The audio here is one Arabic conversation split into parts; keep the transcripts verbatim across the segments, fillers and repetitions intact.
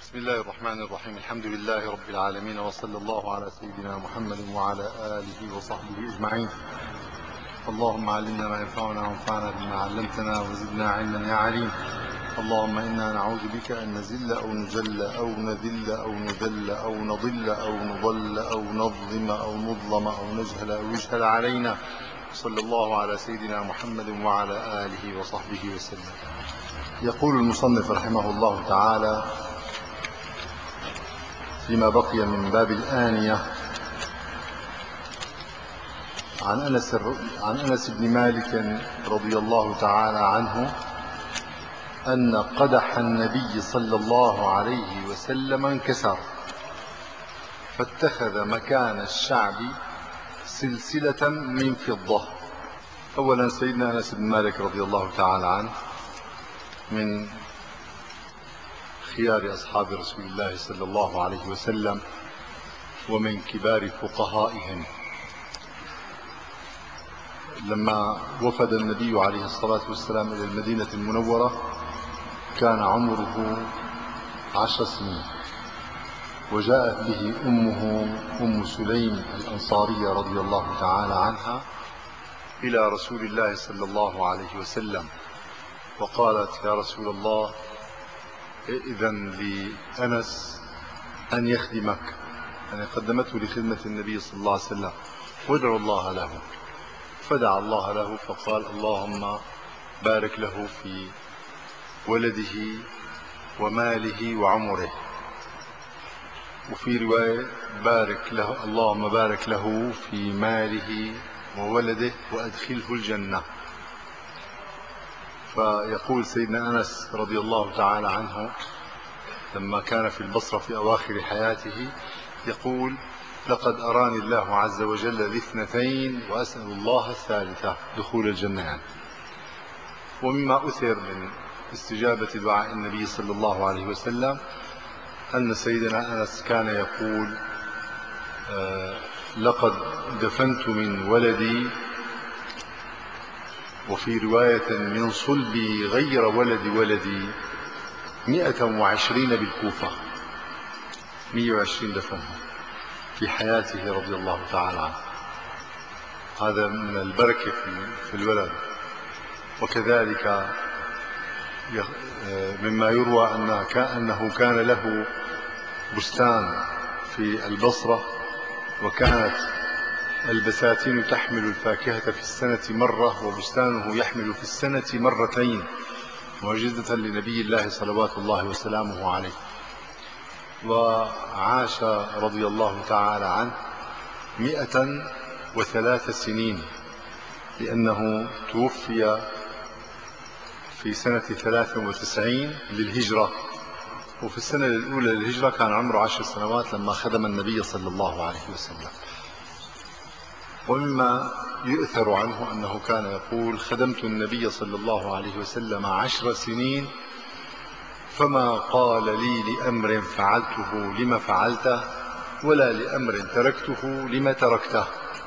بسم الله الرحمن الرحيم. الحمد لله رب العالمين، وصلى الله على سيدنا محمد وعلى آله وصحبه أجمعين. اللهم علمنا ما ينفعنا وانفعنا بما علمتنا وزدنا علما يا عليم. اللهم إنا نعوذ بك أن نزل أو نجل أو نذل أو نذل أو نضل أو نضل أو نظلم أو نظلم أو نجهل أو يجهل علينا. صلى الله على سيدنا محمد وعلى آله وصحبه وسلم. يقول المصنف رحمه الله تعالى فيما بقي من باب الآنية عن أنس عن أنس بن مالك رضي الله تعالى عنه أن قدح النبي صلى الله عليه وسلم انكسر، فاتخذ مكان الشعب سلسلة من فضة. أولا سيدنا أنس بن مالك رضي الله تعالى عنه من خيار أصحاب رسول الله صلى الله عليه وسلم ومن كبار فقهائهم. لما وفد النبي عليه الصلاة والسلام إلى المدينة المنورة كان عمره عشر سنين، وجاءت به أمه أم سليم الأنصارية رضي الله تعالى عنها إلى رسول الله صلى الله عليه وسلم، وقالت: يا رسول الله، إذن لأنس أن يخدمك. يعني قدمته لخدمة النبي صلى الله عليه وسلم، وادعو الله له. فدعا الله له فقال: اللهم بارك له في ولده وماله وعمره. وفي رواية: بارك له اللهم بارك له في ماله وولده وأدخله الجنة. فيقول سيدنا أنس رضي الله تعالى عنه لما كان في البصرة في أواخر حياته يقول: لقد أراني الله عز وجل الاثنتين وأسأل الله الثالثة، دخول الجنة يعني. ومما أثر من استجابة دعاء النبي صلى الله عليه وسلم أن سيدنا أنس كان يقول: آه لقد دفنت من ولدي، وفي رواية من صلبي غير ولد ولدي مئة وعشرين بالكوفة، مئة وعشرين دفنها في حياته رضي الله تعالى عنه. هذا من البركة في الولد. وكذلك مما يروى أنه كان له بستان في البصرة، وكانت البساتين تحمل الفاكهة في السنة مرة، وبستانه يحمل في السنة مرتين، معجزة لنبي الله صلوات الله وسلامه عليه. وعاش رضي الله تعالى عنه مئة وثلاث سنين، لأنه توفي في سنة ثلاث وتسعين للهجرة، وفي السنة الأولى للهجرة كان عمره عشر سنوات لما خدم النبي صلى الله عليه وسلم. ومما يؤثر عنه أنه كان يقول: خدمت النبي صلى الله عليه وسلم عشر سنين فما قال لي لأمر فعلته لما فعلته، ولا لأمر تركته لما تركته.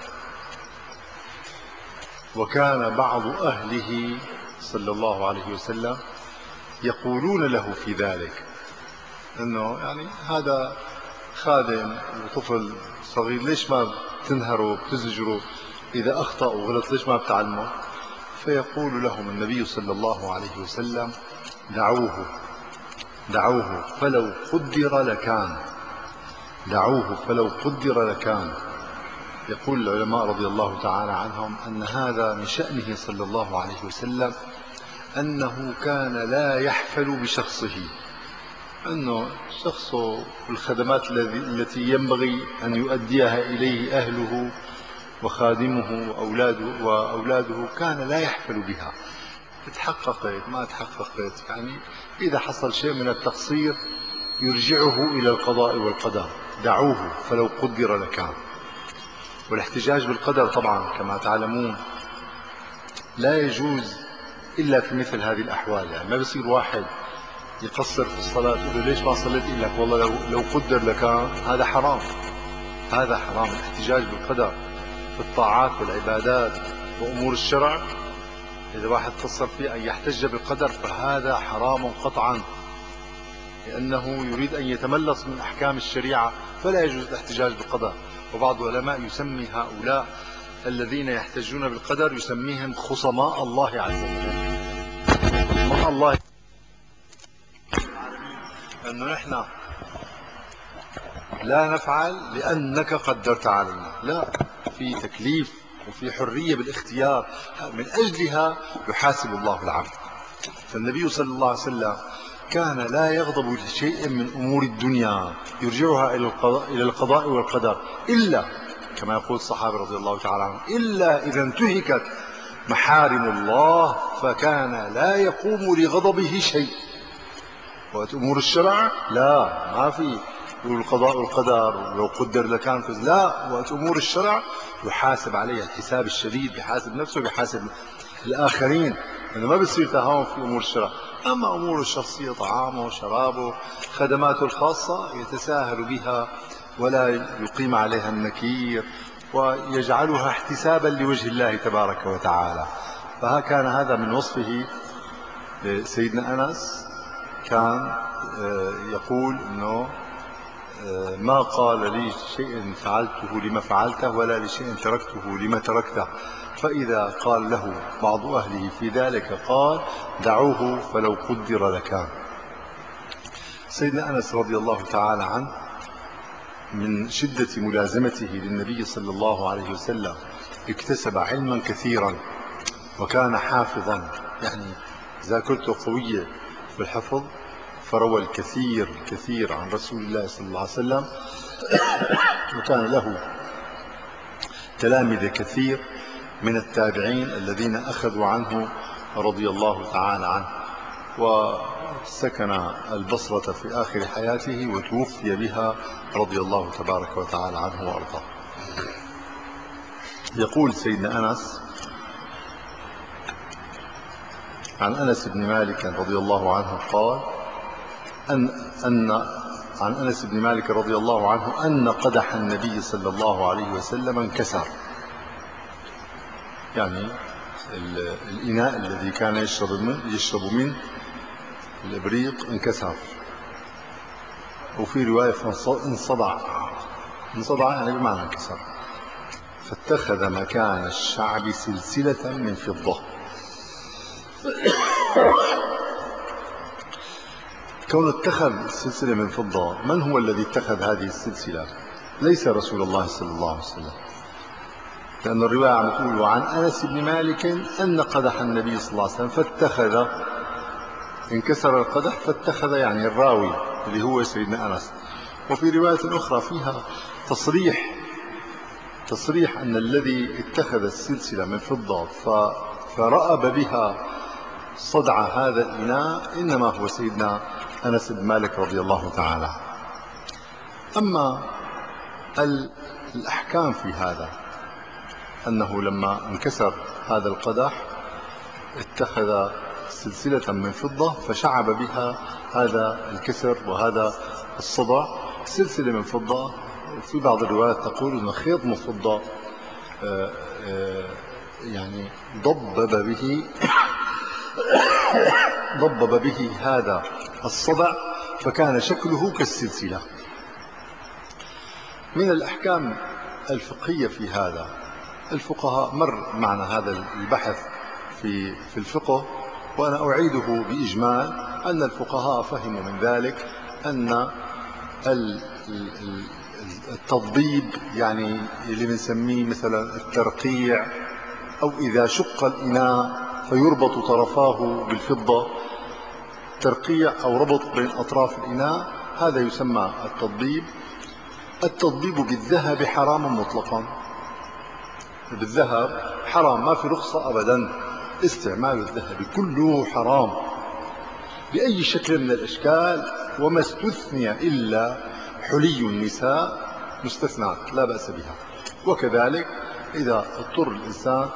وكان بعض أهله صلى الله عليه وسلم يقولون له في ذلك أنه يعني هذا خادم وطفل صغير، ليش ما بتنهره بتزجره؟ إذا أخطأ وغلط ليش ما بتعلمه؟ فيقول لهم النبي صلى الله عليه وسلم: دعوه دعوه فلو قدر لكان، دعوه فلو قدر لكان. يقول العلماء رضي الله تعالى عنهم أن هذا من شأنه صلى الله عليه وسلم، أنه كان لا يحفل بشخصه، أنه شخصه والخدمات التي ينبغي أن يؤديها إليه أهله وخادمه وأولاده, وأولاده كان لا يحفل بها. تحققت ما تحققت، يعني إذا حصل شيء من التقصير يرجعه إلى القضاء والقدر. دعوه فلو قدر لكان. والاحتجاج بالقدر طبعا كما تعلمون لا يجوز إلا في مثل هذه الأحوال. يعني ما بصير واحد يقصر في الصلاة يقول له: ليش ما صليت؟ إلا لك والله لو, لو قدر لكان. هذا حرام، هذا حرام. الاحتجاج بالقدر في الطاعات والعبادات وأمور الشرع، إذا واحد قصر فيه أن يحتج بالقدر فهذا حرام قطعا. لأنه يريد أن يتملص من أحكام الشريعة، فلا يجوز الاحتجاج بالقدر. وبعض العلماء يسمي هؤلاء الذين يحتجون بالقدر يسميهم خصماء الله عز وجل. خصماء الله أنه نحن لا نفعل لأنك قدرت علينا، لا، في تكليف وفي حرية بالاختيار، من أجلها يحاسب الله العبد. فالنبي صلى الله عليه وسلم كان لا يغضب لشيء من أمور الدنيا يرجعها إلى القضاء, إلى القضاء والقدر، إلا كما يقول الصحابة رضي الله تعالى عنهم إلا إذا انتهكت محارم الله فكان لا يقوم لغضبه شيء. وقت أمور الشرع لا، ما في يقول القضاء والقدر لو قدر لكان فز، لا، وقت أمور الشرع يحاسب عليها الحساب الشديد، بيحاسب نفسه بيحاسب الآخرين، لأنه ما بيصير تهاون في أمور الشرع. أما أموره الشخصية طعامه شرابه خدماته الخاصة يتساهل بها ولا يقيم عليها النكير ويجعلها احتسابا لوجه الله تبارك وتعالى. فكان هذا من وصفه. سيدنا أنس كان يقول إنه ما قال لي شيء فعلته لما فعلته ولا لشيء تركته لما تركته، فإذا قال له بعض أهله في ذلك قال دعوه فلو قدر لكان. سيدنا أنس رضي الله تعالى عنه من شدة ملازمته للنبي صلى الله عليه وسلم اكتسب علما كثيرا وكان حافظا، يعني ذاكرته قوية في الحفظ، فروى الكثير الكثير عن رسول الله صلى الله عليه وسلم، وكان له تلامذة كثير من التابعين الذين أخذوا عنه رضي الله تعالى عنه. وسكن البصرة في آخر حياته وتوفي بها رضي الله تبارك وتعالى عنه وأرضاه. يقول سيدنا أنس عن أنس بن مالك رضي الله عنه قال أن, أن عن أنس بن مالك رضي الله عنه أن قدح النبي صلى الله عليه وسلم انكسر، يعني الإناء الذي كان يشرب منه, يشرب منه الإبريق انكسر، وفي رواية انصدع، انصدع يعني بمعنى انكسر، فاتخذ مكان الشعب سلسلة من فضة. كون اتخذ سلسلة من فضة، من هو الذي اتخذ هذه السلسلة؟ ليس رسول الله صلى الله عليه وسلم، لأن الرواية عم تقول عن أنس بن مالك أن قدح النبي صلى الله عليه وسلم فاتخذ، انكسر القدح فاتخذ يعني الراوي اللي هو سيدنا أنس. وفي رواية أخرى فيها تصريح تصريح أن الذي اتخذ السلسلة من فضة فرأب بها صدع هذا الإناء إنما هو سيدنا أنس بن مالك رضي الله تعالى. أما الأحكام في هذا أنه لما انكسر هذا القدح اتخذ سلسلة من فضة فشعب بها هذا الكسر وهذا الصدع. سلسلة من فضة في بعض الروايات تقول أنه خيط من فضة يعني ضبب به ضبب به هذا الصدع فكان شكله كالسلسلة. من الأحكام الفقهية في هذا، الفقهاء مر معنا هذا البحث في في الفقه، وأنا أعيده بإجمال أن الفقهاء فهموا من ذلك أن التضبيب يعني اللي بنسميه مثلا الترقيع، أو إذا شق الإناء فيربط طرفاه بالفضة، ترقيع أو ربط بين أطراف الإناء، هذا يسمى التضبيب. التضبيب بالذهب حرام مطلقا، بالذهب حرام، ما في رخصة أبدا، استعمال الذهب كله حرام بأي شكل من الأشكال، وما استثني إلا حلي النساء مستثنى لا بأس بها. وكذلك إذا اضطر الإنسان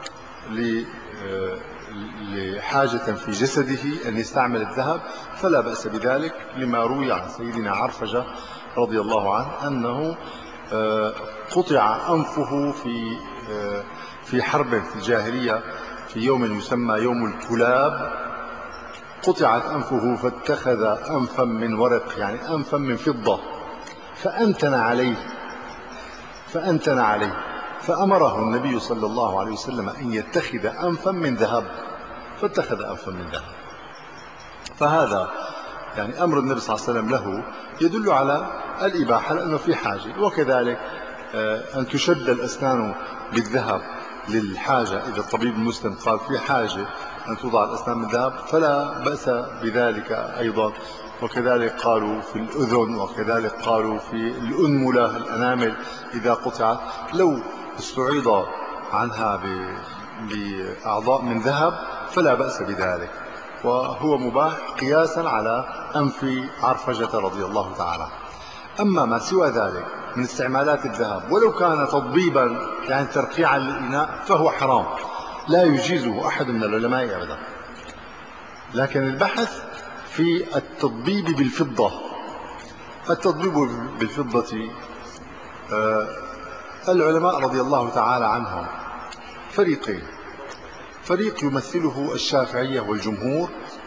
لحاجة في جسده أن يستعمل الذهب فلا بأس بذلك، لما روي عن سيدنا عرفجة رضي الله عنه أنه قطع أنفه في في حرب في الجاهلية في يوم يسمى يوم الكلاب، قطعت أنفه فاتخذ أنفا من ورق، يعني أنفا من فضة، فأنتن عليه فأنتن عليه فأمره النبي صلى الله عليه وسلم أن يتخذ أنفا من ذهب، فاتخذ أنفا من ذهب. فهذا يعني أمر النبي صلى الله عليه وسلم له يدل على الإباحة لأنه في حاجة. وكذلك أن تشد الأسنان بالذهب للحاجة، إذا الطبيب المسلم قال في حاجة أن توضع الأسنان من ذهب فلا بأس بذلك أيضا. وكذلك قالوا في الأذن، وكذلك قالوا في الأنملة، الأنامل إذا قطعت لو استعيض عنها بأعضاء من ذهب فلا بأس بذلك، وهو مباح قياسا على أنف عرفجة رضي الله تعالى. أما ما سوى ذلك من استعمالات الذهب ولو كان تضبيبا يعني ترقيعا للإناء فهو حرام، لا يجيزه أحد من العلماء أبدا. لكن البحث في التضبيب بالفضة. التضبيب بالفضة آه العلماء رضي الله تعالى عنهم فريقين: فريق يمثله الشافعية والجمهور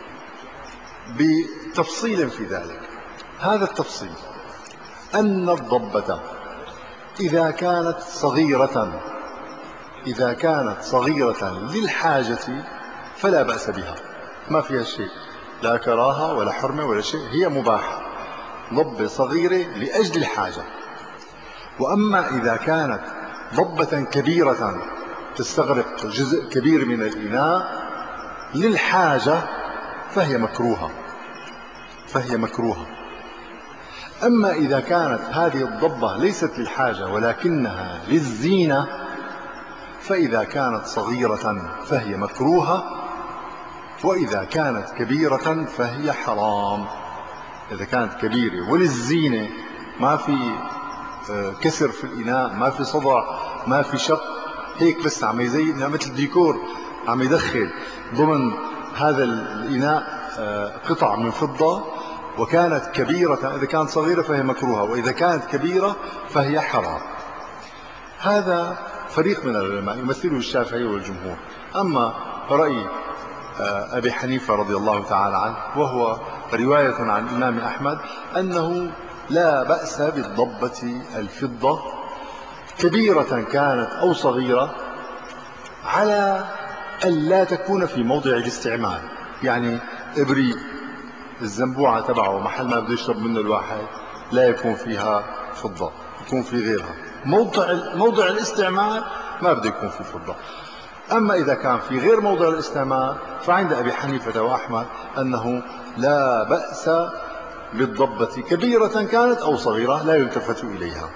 بتفصيل في ذلك. هذا التفصيل أن الضبة إذا كانت صغيرة إذا كانت صغيرة للحاجة فلا بأس بها، ما فيها شيء، لا كراهة ولا حرمة ولا شيء، هي مباحة، ضبة صغيرة لأجل الحاجة. وأما إذا كانت ضبة كبيرة تستغرق جزء كبير من الإناء للحاجة فهي مكروهة فهي مكروهة أما إذا كانت هذه الضبة ليست للحاجة ولكنها للزينة فإذا كانت صغيرة فهي مكروهة، وإذا كانت كبيرة فهي حرام. إذا كانت كبيرة وللزينة، ما في كسر في الإناء، ما في صدع، ما في شق، هيك بس عم يزين مثل ديكور، عم يدخل ضمن هذا الإناء قطع من فضة، وكانت كبيرة، إذا كانت صغيرة فهي مكروهة، وإذا كانت كبيرة فهي حرام. هذا فريق من العلماء يمثله الشافعي والجمهور. أما رأي أبي حنيفة رضي الله تعالى عنه، وهو رواية عن الإمام أحمد، أنه لا بأس بالضبة الفضة كبيرة كانت أو صغيرة، على أن لا تكون في موضع الاستعمال. يعني إبريق الزنبوعة تبعه محل ما بده يشرب منه الواحد لا يكون فيها فضة، يكون في غيرها. موضع موضع الاستعمال ما بده يكون في فضة. أما إذا كان في غير موضع الاستعمال فعند أبي حنيفة وأحمد أنه لا بأس بالضبة كبيرة كانت أو صغيرة، لا يلتفت إليها.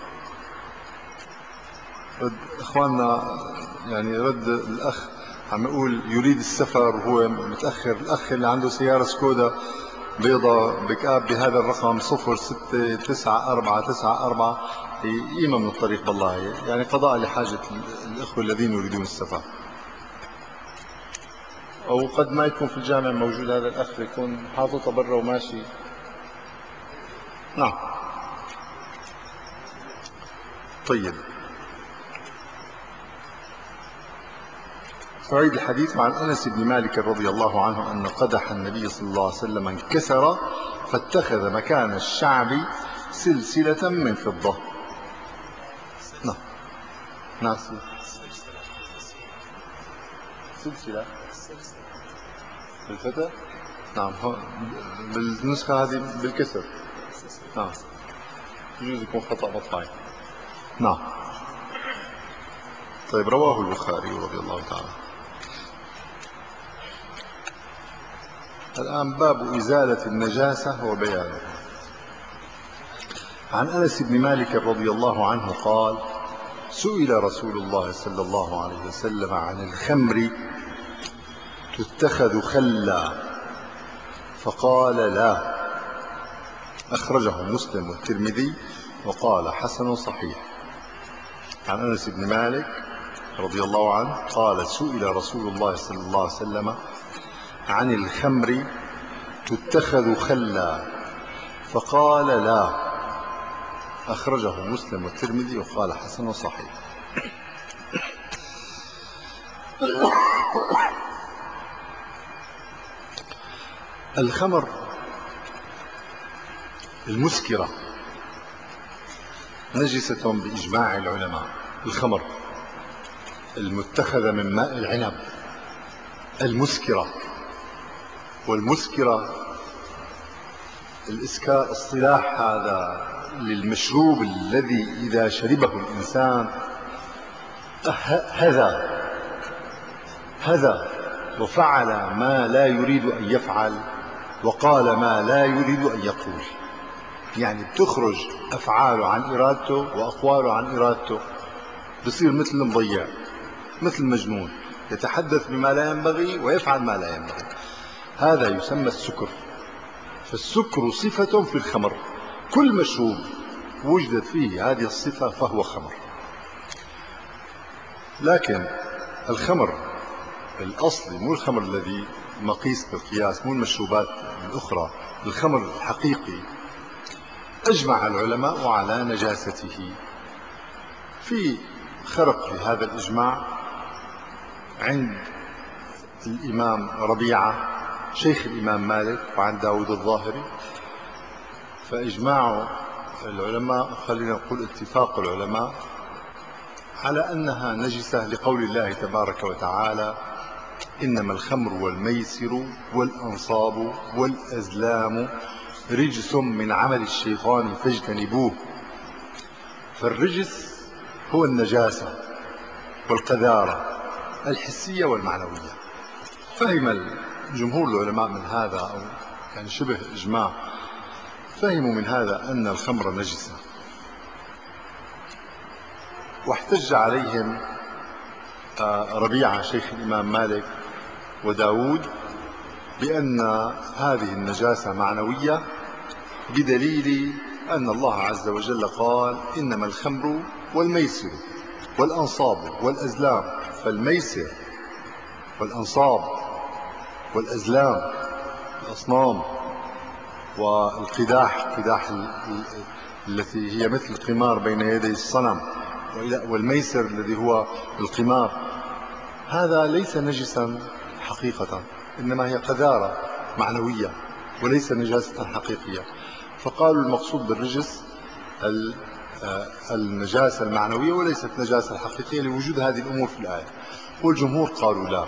إخواننا يعني رد الأخ عم يقول يريد السفر وهو متأخر، الأخ اللي عنده سيارة سكودا بيضة بكاب بهذا الرقم صفر ستة تسعة أربعة تسعة أربعة قيمة من الطريق والله، يعني قضاء لحاجة الأخوة الذين يريدون السفر. أو قد ما يكون في الجامع موجود هذا الأخ، يكون حاططها برا وماشي. نعم. طيب، فعيد الحديث عن أنس بن مالك رضي الله عنه أن قدح النبي صلى الله عليه وسلم انكسر فاتخذ مكان الشعب سلسلة من فضة. نعم نعم سلسلة بالفتح. نعم بالنسخة هذه بالكسر. نعم يجوز يكون خطأ مطبعي. نعم. طيب، رواه البخاري رضي الله تعالى. الآن باب إزالة النجاسة وبيانه. عن أنس بن مالك رضي الله عنه قال: سئل رسول الله صلى الله عليه وسلم عن الخمر تتخذ خلا فقال: لا. أخرجه مسلم والترمذي وقال حسن صحيح. عن أنس بن مالك رضي الله عنه قال: سئل رسول الله صلى الله عليه وسلم عن الخمر تتخذ خلا فقال: لا. أخرجه مسلم والترمذي وقال حسن صحيح. الخمر المسكرة نجسة بإجماع العلماء. الخمر المتخذة من ماء العنب المسكرة، والمسكرة الإسكار اصطلاح هذا للمشروب الذي إذا شربه الإنسان هذا هذا وفعل ما لا يريد أن يفعل وقال ما لا يريد أن يقول، يعني بتخرج أفعاله عن إرادته وأقواله عن إرادته، بصير مثل المضيع مثل المجنون، يتحدث بما لا ينبغي ويفعل ما لا ينبغي. هذا يسمى السكر. فالسكر صفة في الخمر، كل مشروب وجدت فيه هذه الصفة فهو خمر. لكن الخمر الأصلي مو الخمر الذي مقيس بالقياس، مو المشروبات الأخرى، الخمر الحقيقي أجمع العلماء على نجاسته. في خرق لهذا الإجماع عند الإمام ربيعة شيخ الإمام مالك وعند داود الظاهري. فإجماع العلماء، خلينا نقول اتفاق العلماء، على أنها نجسة لقول الله تبارك وتعالى: إنما الخمر والميسر والأنصاب والأزلام رجس من عمل الشيطان فاجتنبوه. فالرجس هو النجاسة والقذارة الحسية والمعنوية. فهم جمهور العلماء من هذا، أو يعني شبه إجماع، فهموا من هذا أن الخمر نجسة. واحتج عليهم ربيعة شيخ الإمام مالك وداود بأن هذه النجاسة معنوية، بدليل أن الله عز وجل قال: إنما الخمر والميسر والأنصاب والأزلام. فالميسر والأنصاب والأزلام الأصنام والقداح، قداح التي هي مثل القمار بين يدي الصنم، والميسر الذي هو القمار، هذا ليس نجسا حقيقة، إنما هي قذارة معنوية وليس نجاسة حقيقية. فقالوا المقصود بالرجس النجاسة المعنوية وليست نجاسة الحقيقية لوجود هذه الأمور في الآية. والجمهور قالوا لا،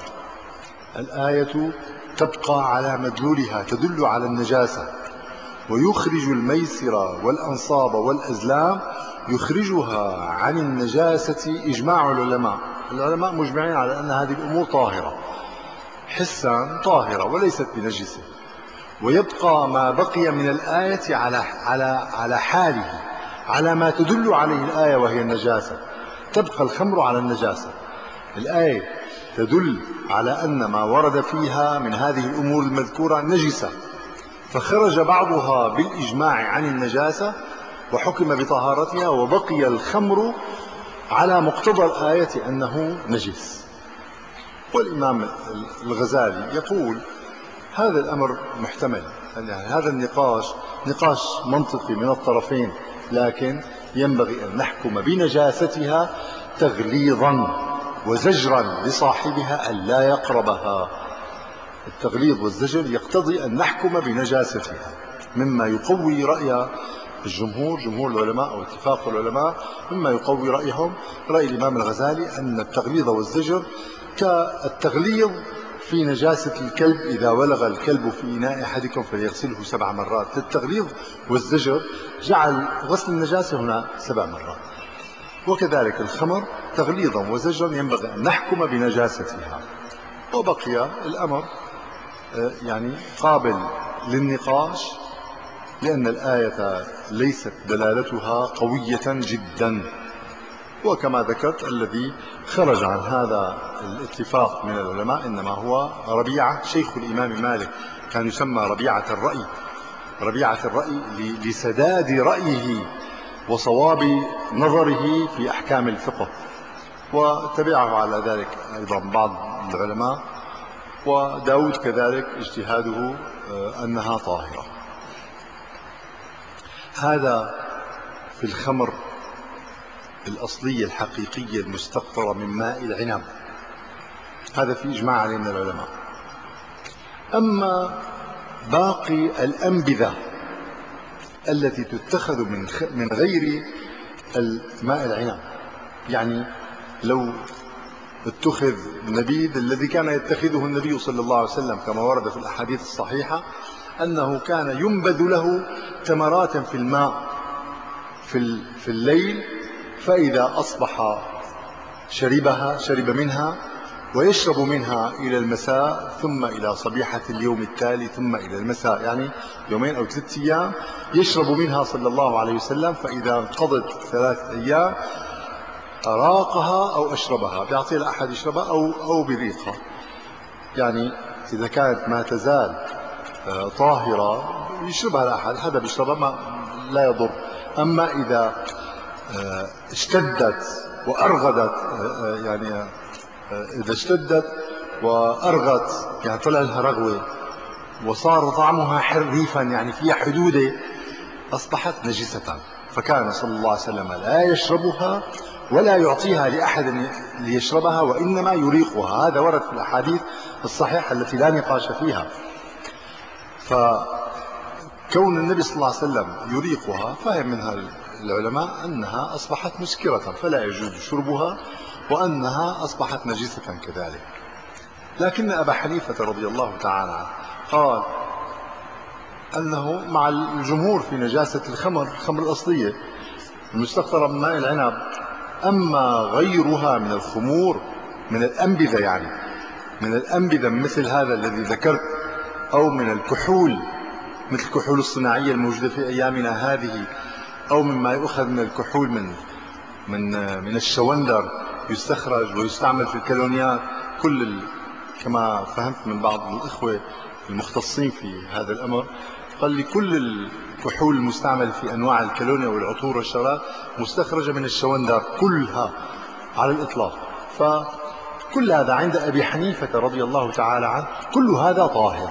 الآية تبقى على مدلولها، تدل على النجاسة، ويخرج الميسر والأنصاب والأزلام، يخرجها عن النجاسة إجماع العلماء. العلماء مجمعين على أن هذه الأمور طاهرة حسا، طاهرة وليست بنجسة، ويبقى ما بقي من الآية على على على حاله، على ما تدل عليه الآية وهي النجاسة. تبقى الخمر على النجاسة. الآية تدل على أن ما ورد فيها من هذه الأمور المذكورة نجسة، فخرج بعضها بالإجماع عن النجاسة وحكم بطهارتها، وبقي الخمر على مقتضى الآية أنه نجس. والإمام الغزالي يقول: هذا الأمر محتمل، يعني هذا النقاش نقاش منطقي من الطرفين، لكن ينبغي أن نحكم بنجاستها تغليظا وزجرا لصاحبها ألا يقربها. التغليظ والزجر يقتضي أن نحكم بنجاستها، مما يقوي رأي الجمهور، جمهور العلماء أو اتفاق العلماء، مما يقوي رأيهم رأي الإمام الغزالي أن التغليظ والزجر كالتغليظ في نجاسة الكلب: إذا ولغ الكلب في إناء أحدكم فليغسله سبع مرات. للتغليظ والزجر جعل غسل النجاسة هنا سبع مرات. وكذلك الخمر تغليظا وزجرا ينبغي أن نحكم بنجاستها. وبقي الأمر يعني قابل للنقاش، لأن الآية ليست دلالتها قوية جدا. وكما ذكرت، الذي خرج عن هذا الاتفاق من العلماء إنما هو ربيعة شيخ الإمام مالك، كان يسمى ربيعة الرأي، ربيعة الرأي لسداد رأيه وصواب نظره في أحكام الفقه. وتبعه على ذلك أيضا بعض العلماء، وداود كذلك اجتهاده أنها طاهرة. هذا في الخمر الأصلية الحقيقية المستقطرة من ماء العنب، هذا في إجماع عليه من العلماء. أما باقي الأنبذة التي تتخذ من من غير الماء العنب. يعني لو اتخذ نبيذ الذي كان يتخذه النبي صلى الله عليه وسلم كما ورد في الأحاديث الصحيحة أنه كان ينبذ له تمرات في الماء في في الليل، فإذا أصبح شربها شرب منها، ويشرب منها إلى المساء ثم إلى صبيحة اليوم التالي ثم إلى المساء، يعني يومين أو ثلاثة أيام يشرب منها صلى الله عليه وسلم. فإذا انقضت ثلاثة أيام أراقها أو أشربها، بيعطيها لأحد يشربها أو أو بريقها. يعني إذا كانت ما تزال طاهرة يشربها لأحد، حدا بيشربها ما لا يضر. أما إذا اشتدت وأرغدت، يعني إذا اشتدت وأرغت يعني طلع لها رغوة وصار طعمها حريفا يعني فيها حدودة، أصبحت نجسة. فكان صلى الله عليه وسلم لا يشربها ولا يعطيها لأحد ليشربها، وإنما يريقها. هذا ورد في الأحاديث الصحيحة التي لا نقاش فيها. فكون النبي صلى الله عليه وسلم يريقها فهم منها العلماء أنها أصبحت مسكرة فلا يجوز شربها، وأنها أصبحت نجسة كذلك. لكن أبا حنيفة رضي الله تعالى عنه قال أنه مع الجمهور في نجاسة الخمر، الخمر الأصلية المستقطرة من ماء العنب. أما غيرها من الخمور من الأنبذة، يعني من الأنبذة مثل هذا الذي ذكرت، أو من الكحول مثل الكحول الصناعية الموجودة في أيامنا هذه، أو مما يؤخذ من الكحول من من من الشوندر يستخرج ويستعمل في الكالونيات. كل ال... كما فهمت من بعض الإخوة المختصين في هذا الأمر، قال لي كل الكحول المستعمل في أنواع الكالونيا والعطور والشغلات مستخرجة من الشوندر كلها على الإطلاق. فكل هذا عند أبي حنيفة رضي الله تعالى عنه كل هذا طاهر.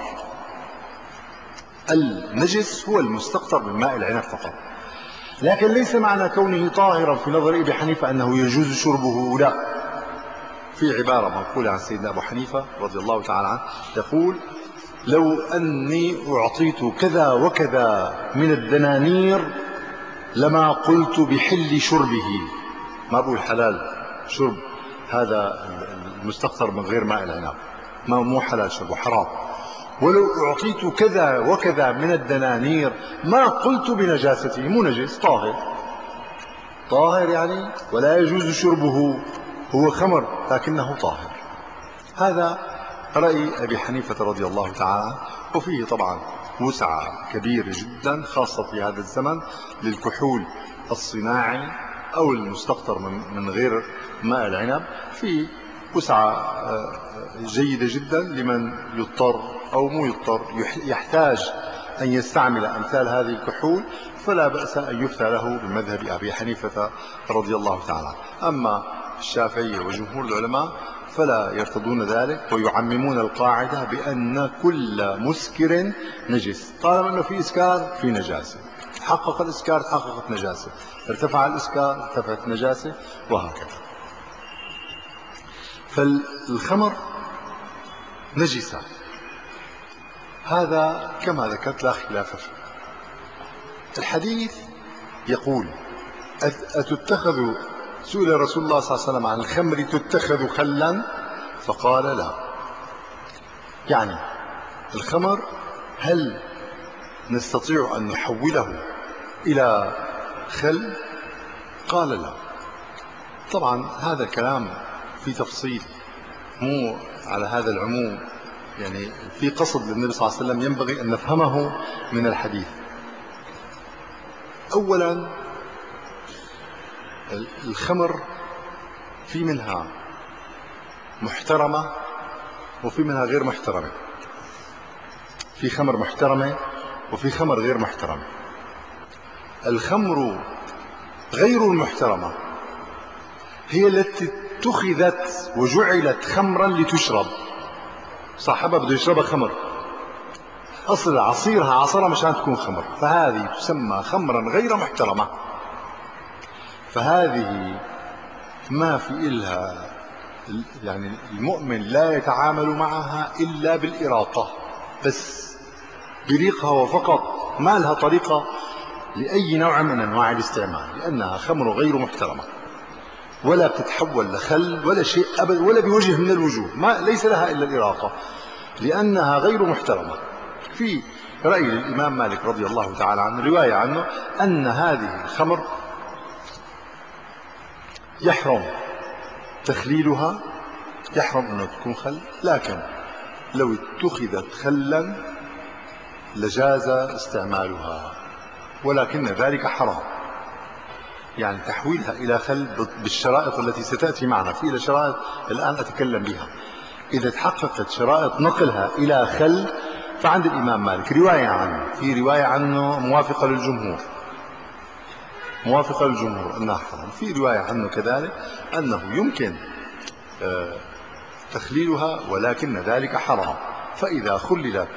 النجس هو المستقطر من ماء العنب فقط. لكن ليس معنى كونه طاهرا في نظر أبي حنيفة أنه يجوز شربه، لا. في عبارة منقولة عن سيدنا أبو حنيفة رضي الله تعالى عنه يقول: لو أني أعطيت كذا وكذا من الدنانير لما قلت بحل شربه. ما بقول حلال شرب هذا المستقطر من غير ماء العنب، ما مو حلال شربه، حرام. ولو أعطيت كذا وكذا من الدنانير ما قلت بنجاسته، مو نجس، طاهر. طاهر يعني ولا يجوز شربه، هو خمر لكنه طاهر. هذا رأي أبي حنيفة رضي الله تعالى عنه. وفيه طبعا وسعة كبيرة جدا خاصة في هذا الزمن للكحول الصناعي أو المستقطر من غير ماء العنب، في وسعة جيدة جدا لمن يضطر أو مو يضطر يحتاج أن يستعمل أمثال هذه الكحول، فلا بأس أن يفتى له بمذهب أبي حنيفة رضي الله تعالى. أما الشافعية وجمهور العلماء فلا يرتضون ذلك ويعممون القاعدة بأن كل مسكر نجس. طالما أنه في إسكار في نجاسة، حقق الإسكار حققت نجاسة، ارتفع الإسكار ارتفعت نجاسة، وهكذا. فالخمر نجسة، هذا كما ذكرت لا خلاف فيه. الحديث يقول: أتتخذ سئل رسول الله صلى الله عليه وسلم عن الخمر تتخذ خلا؟ فقال: لا. يعني الخمر هل نستطيع أن نحوله إلى خل؟ قال: لا. طبعا هذا الكلام في تفصيل، مو على هذا العموم، يعني في قصد للنبي صلى الله عليه وسلم ينبغي أن نفهمه من الحديث. أولا الخمر في منها محترمة وفي منها غير محترمة، في خمر محترمة وفي خمر غير محترمة. الخمر غير المحترمة هي التي اتخذت وجعلت خمرا لتشرب، صاحبها بده يشربها خمر، أصل عصيرها عصرها مشان تكون خمر، فهذه تسمى خمرا غير محترمة. فهذه ما في إلها، يعني المؤمن لا يتعامل معها إلا بالإراقة بس، بريقها وفقط، ما لها طريقة لأي نوع من أنواع الاستعمال، لأنها خمر غير محترمة، ولا بتتحول لخل ولا شيء أبدا، ولا بوجه من الوجوه، ما ليس لها إلا الإراقة، لأنها غير محترمة. في رأي الإمام مالك رضي الله تعالى عنه رواية عنه أن هذه الخمر يحرم تخليلها، يحرم أنه تكون خل، لكن لو اتخذت خلا لجاز استعمالها، ولكن ذلك حرام. يعني تحويلها إلى خل بالشرائط التي ستأتي معنا، في إلى شرائط الآن أتكلم بها. إذا تحققت شرائط نقلها إلى خل فعند الإمام مالك رواية عنه، في رواية عنه موافقة للجمهور، موافقة للجمهور أنها حرام. في رواية عنه كذلك أنه يمكن تخليلها ولكن ذلك حرام. فإذا خللت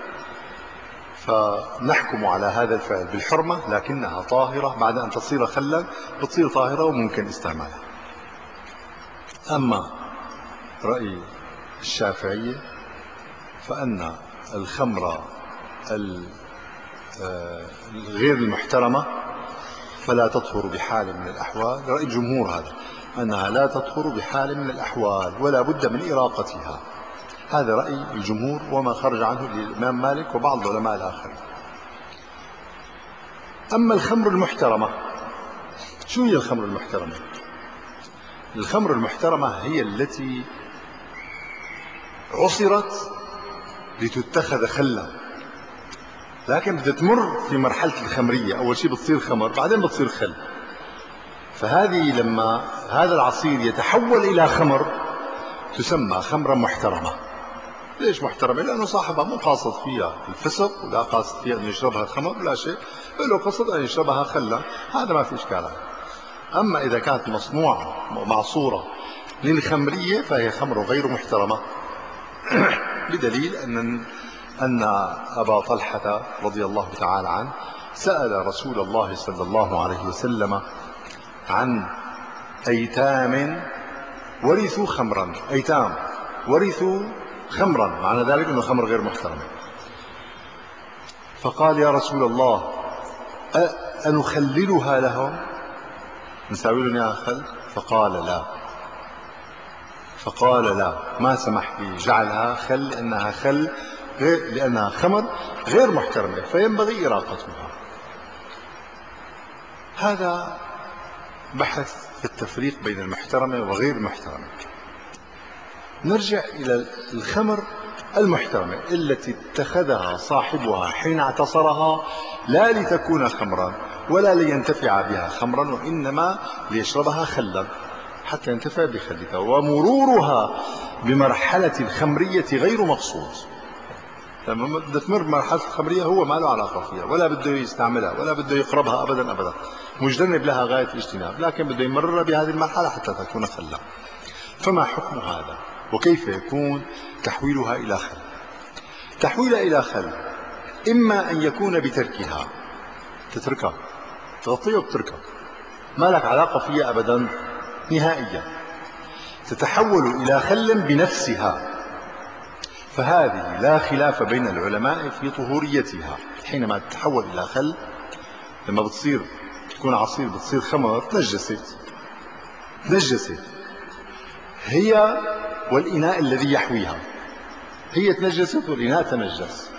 فنحكم على هذا الفعل بالحرمة، لكنها طاهرة بعد أن تصير خلا، بتصير طاهرة وممكن استعمالها. أما رأي الشافعية فأن الخمر الغير المحترمة فلا تطهر بحال من الأحوال، رأي الجمهور هذا، أنها لا تطهر بحال من الأحوال ولا بد من إراقتها. هذا رأي الجمهور وما خرج عنه الإمام مالك وبعض العلماء الآخرين. أما الخمر المحترمة، شو هي الخمر المحترمة؟ الخمر المحترمة هي التي عصرت لتتخذ خلا، لكن بدها تمر في مرحلة الخمرية، أول شيء بتصير خمر بعدين بتصير خل. فهذه لما هذا العصير يتحول إلى خمر تسمى خمرا محترمة. ليش محترمة؟ لأنه صاحبها مو قاصد فيها الفسق، ولا قاصد فيها أن يشربها خمر ولا شيء، له قصد أن يشربها خلا، هذا ما في إشكال. أما إذا كانت مصنوعة معصورة للخمرية فهي خمر غير محترمة، بدليل أن أن أبا طلحة رضي الله تعالى عنه سأل رسول الله صلى الله عليه وسلم عن أيتام ورثوا خمرا، أيتام ورثوا خمرا، معنى ذلك أنه خمر غير محترمة. فقال يا رسول الله أنخللها لهم، نساوي لهم يا خل؟ فقال لا، فقال لا، ما سمح لي جعلها خل، لأنها خل غير، لأنها خمر غير محترمة فينبغي إراقتها. هذا بحث في التفريق بين المحترمة وغير المحترمة. نرجع إلى الخمر المحترمة التي اتخذها صاحبها حين اعتصرها لا لتكون خمرا ولا لينتفع بها خمرا، وإنما ليشربها خلا حتى ينتفع بخلها، ومرورها بمرحلة الخمرية غير مقصود. لما بدها تمر بمرحلة الخمرية هو ما له علاقة فيها، ولا بده يستعملها ولا بده يقربها أبدا أبدا، مجتنب لها غاية الاجتناب، لكن بده يمرر بهذه المرحلة حتى تكون خلا. فما حكم هذا؟ وكيف يكون تحويلها إلى خل؟ تحويلها إلى خل إما أن يكون بتركها، تتركها تغطيها وبتركها، ما لك علاقة فيها أبدا نهائيا، تتحول إلى خل بنفسها، فهذه لا خلاف بين العلماء في طهوريتها. حينما تتحول إلى خل، لما بتصير تكون عصير بتصير خمر، تنجست تنجست هي والإناء الذي يحويها، هي تنجست والإناء تنجس.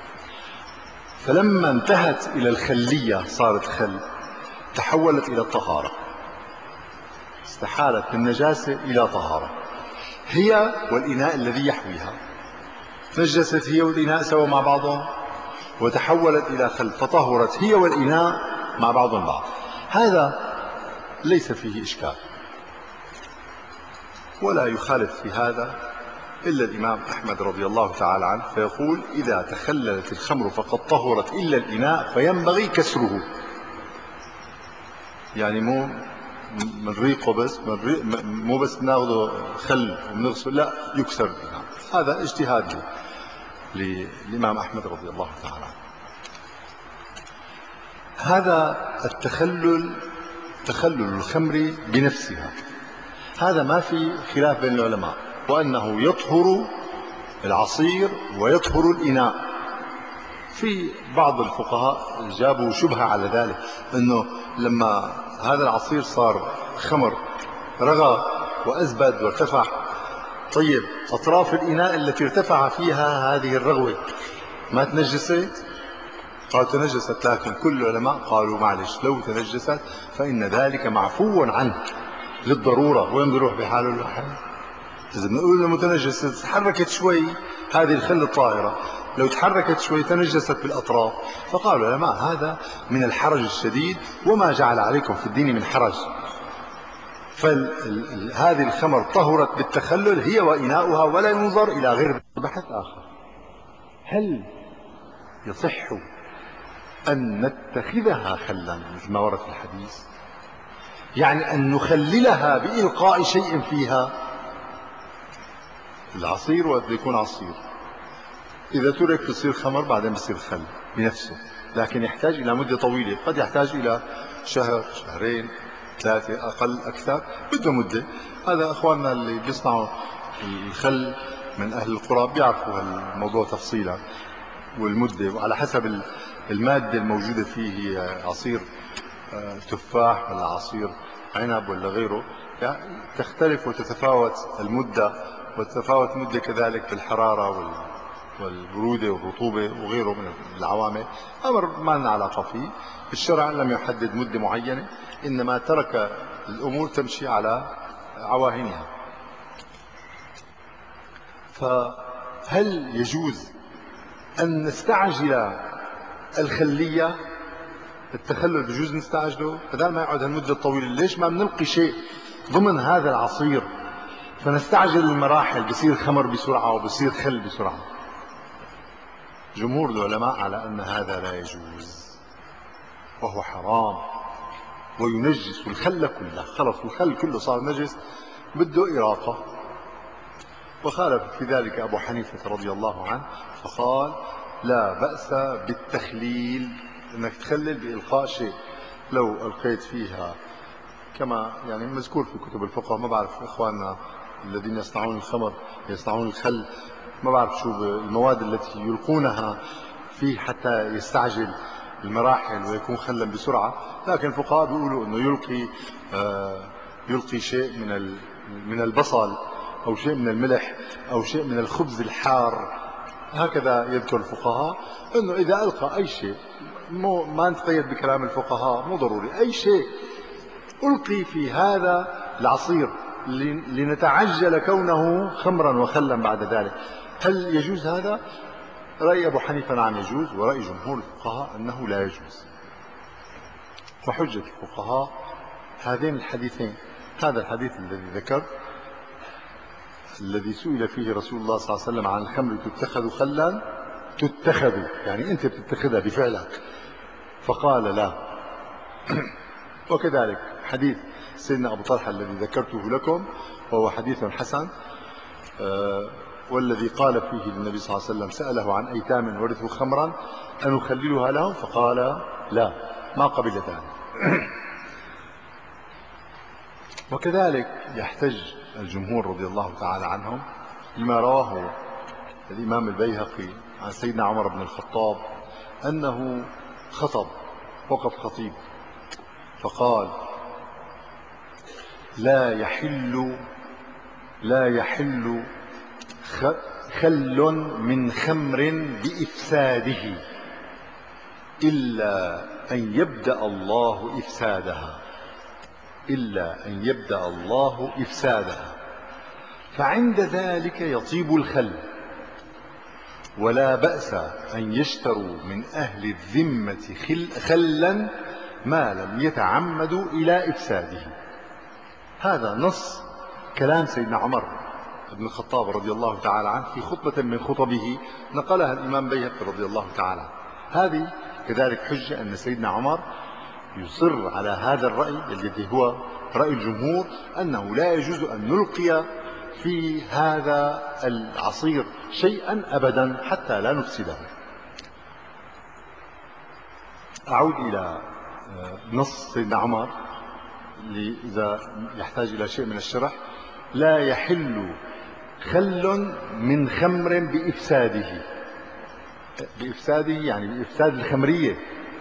فلما انتهت إلى الخلية صارت خل، تحولت إلى الطهارة، استحالت من نجاسة إلى طهارة، هي والإناء الذي يحويها. تنجست هي والإناء سوا مع بعضهم وتحولت إلى خل، فطهرت هي والإناء مع بعضهم بعض. هذا ليس فيه إشكال، ولا يخالف في هذا إلا الإمام أحمد رضي الله تعالى عنه، فيقول إذا تخللت الخمر فقد طهرت إلا الإناء فينبغي كسره. يعني مو من ريقه بس، من ريق مو بس ناخذه خل ونغسل، لا، يكسر الإناء. هذا اجتهاد للإمام أحمد رضي الله تعالى عنه. هذا التخلل، تخلل الخمر بنفسها، هذا ما في خلاف بين العلماء، وأنه يطهر العصير ويطهر الإناء، في بعض الفقهاء جابوا شبهة على ذلك، أنه لما هذا العصير صار خمر رغى وأزبد وارتفع، طيب أطراف الإناء التي ارتفع فيها هذه الرغوة ما تنجست؟ قال تنجست، لكن كل العلماء قالوا معلش لو تنجست فإن ذلك معفو عنه للضرورة. وين بيروح بحاله الواحد؟ إذا بنقول انه متنجسة تحركت شوي، هذه الخل الطائرة لو تحركت شوي تنجست بالأطراف، فقالوا العلماء هذا من الحرج الشديد وما جعل عليكم في الدين من حرج. فهذه الخمر طهرت بالتخلل هي وإناؤها، ولا ينظر إلى غير. بحث آخر، هل يصح أن نتخذها خلا مثل ما ورد في الحديث؟ يعني أن نخللها بإلقاء شيء فيها. العصير وقت يكون عصير إذا ترك بصير خمر، بعدين بصير خل بنفسه، لكن يحتاج إلى مدة طويلة، قد يحتاج إلى شهر شهرين ثلاثة أقل أكثر، بده مدة. هذا أخواننا اللي بيصنعوا الخل من أهل القرى بيعرفوا الموضوع تفصيلا والمدة، وعلى حسب المادة الموجودة فيه، عصير تفاح ولا عصير عنب ولا غيره، يعني تختلف وتتفاوت المدة، وتتفاوت مدة كذلك في الحرارة والبرودة والرطوبة وغيره من العوامل. أمر ما لنا علاقة فيه، الشرع لم يحدد مدة معينة، إنما ترك الأمور تمشي على عواهنها. فهل يجوز أن نستعجل الخلية؟ التخلل بجوز نستعجله بدل ما يقعد هالمدة الطويلة؟ ليش ما بنلقي شيء ضمن هذا العصير فنستعجل المراحل، بصير خمر بسرعة وبصير خل بسرعة؟ جمهور العلماء على أن هذا لا يجوز وهو حرام وينجس الخل كله، خلص الخل كله صار نجس بده إراقة. وخالف في ذلك أبو حنيفة رضي الله عنه فقال لا بأس بالتخليل، انك تخلل بإلقاء شيء. لو ألقيت فيها كما يعني مذكور في كتب الفقه، ما بعرف اخواننا الذين يصنعون الخمر يصنعون الخل ما بعرف شو المواد التي يلقونها فيه حتى يستعجل المراحل ويكون خلا بسرعة، لكن الفقهاء بيقولوا انه يلقي آه يلقي شيء من من البصل او شيء من الملح او شيء من الخبز الحار، هكذا يذكر الفقهاء انه اذا القى اي شيء، مو ما نتقيد بكلام الفقهاء، مو ضروري اي شيء القي في هذا العصير لنتعجل كونه خمرا وخلا بعد ذلك. هل يجوز هذا؟ رأي أبو حنيفة نعم يجوز، ورأي جمهور الفقهاء أنه لا يجوز. وحجة الفقهاء هذين الحديثين، هذا الحديث الذي ذكر الذي سئل فيه رسول الله صلى الله عليه وسلم عن الخمر تتخذ خلا، تتخذ يعني أنت بتتخذها بفعلك، فقال لا. وكذلك حديث سيدنا أبو طلحة الذي ذكرته لكم وهو حديث حسن، والذي قال فيه للنبي صلى الله عليه وسلم سأله عن أيتام ورثوا خمرا أنخللها لهم، فقال لا، ما قبل ذلك. وكذلك يحتج الجمهور رضي الله تعالى عنهم لما رواه الإمام البيهقي عن سيدنا عمر بن الخطاب أنه خطب وقف خطيب فقال لا يحل لا يحل خل من خمر بإفساده إلا أن يبدأ الله إفسادها إلا أن يبدأ الله إفسادها فعند ذلك يطيب الخل، ولا بأس أن يشتروا من أهل الذمة خلا ما لم يتعمدوا إلى إفساده. هذا نص كلام سيدنا عمر بن الخطاب رضي الله تعالى عنه في خطبة من خطبه نقلها الإمام بيهقي رضي الله تعالى عنه. هذه كذلك حجة أن سيدنا عمر يصر على هذا الرأي الذي هو رأي الجمهور أنه لا يجوز أن نلقي في هذا العصير شيئا أبدا حتى لا نفسده. أعود إلى نص سيدنا عمر إذا يحتاج إلى شيء من الشرح. لا يحل خل من خمر بإفساده بإفساده يعني بإفساد الخمرية،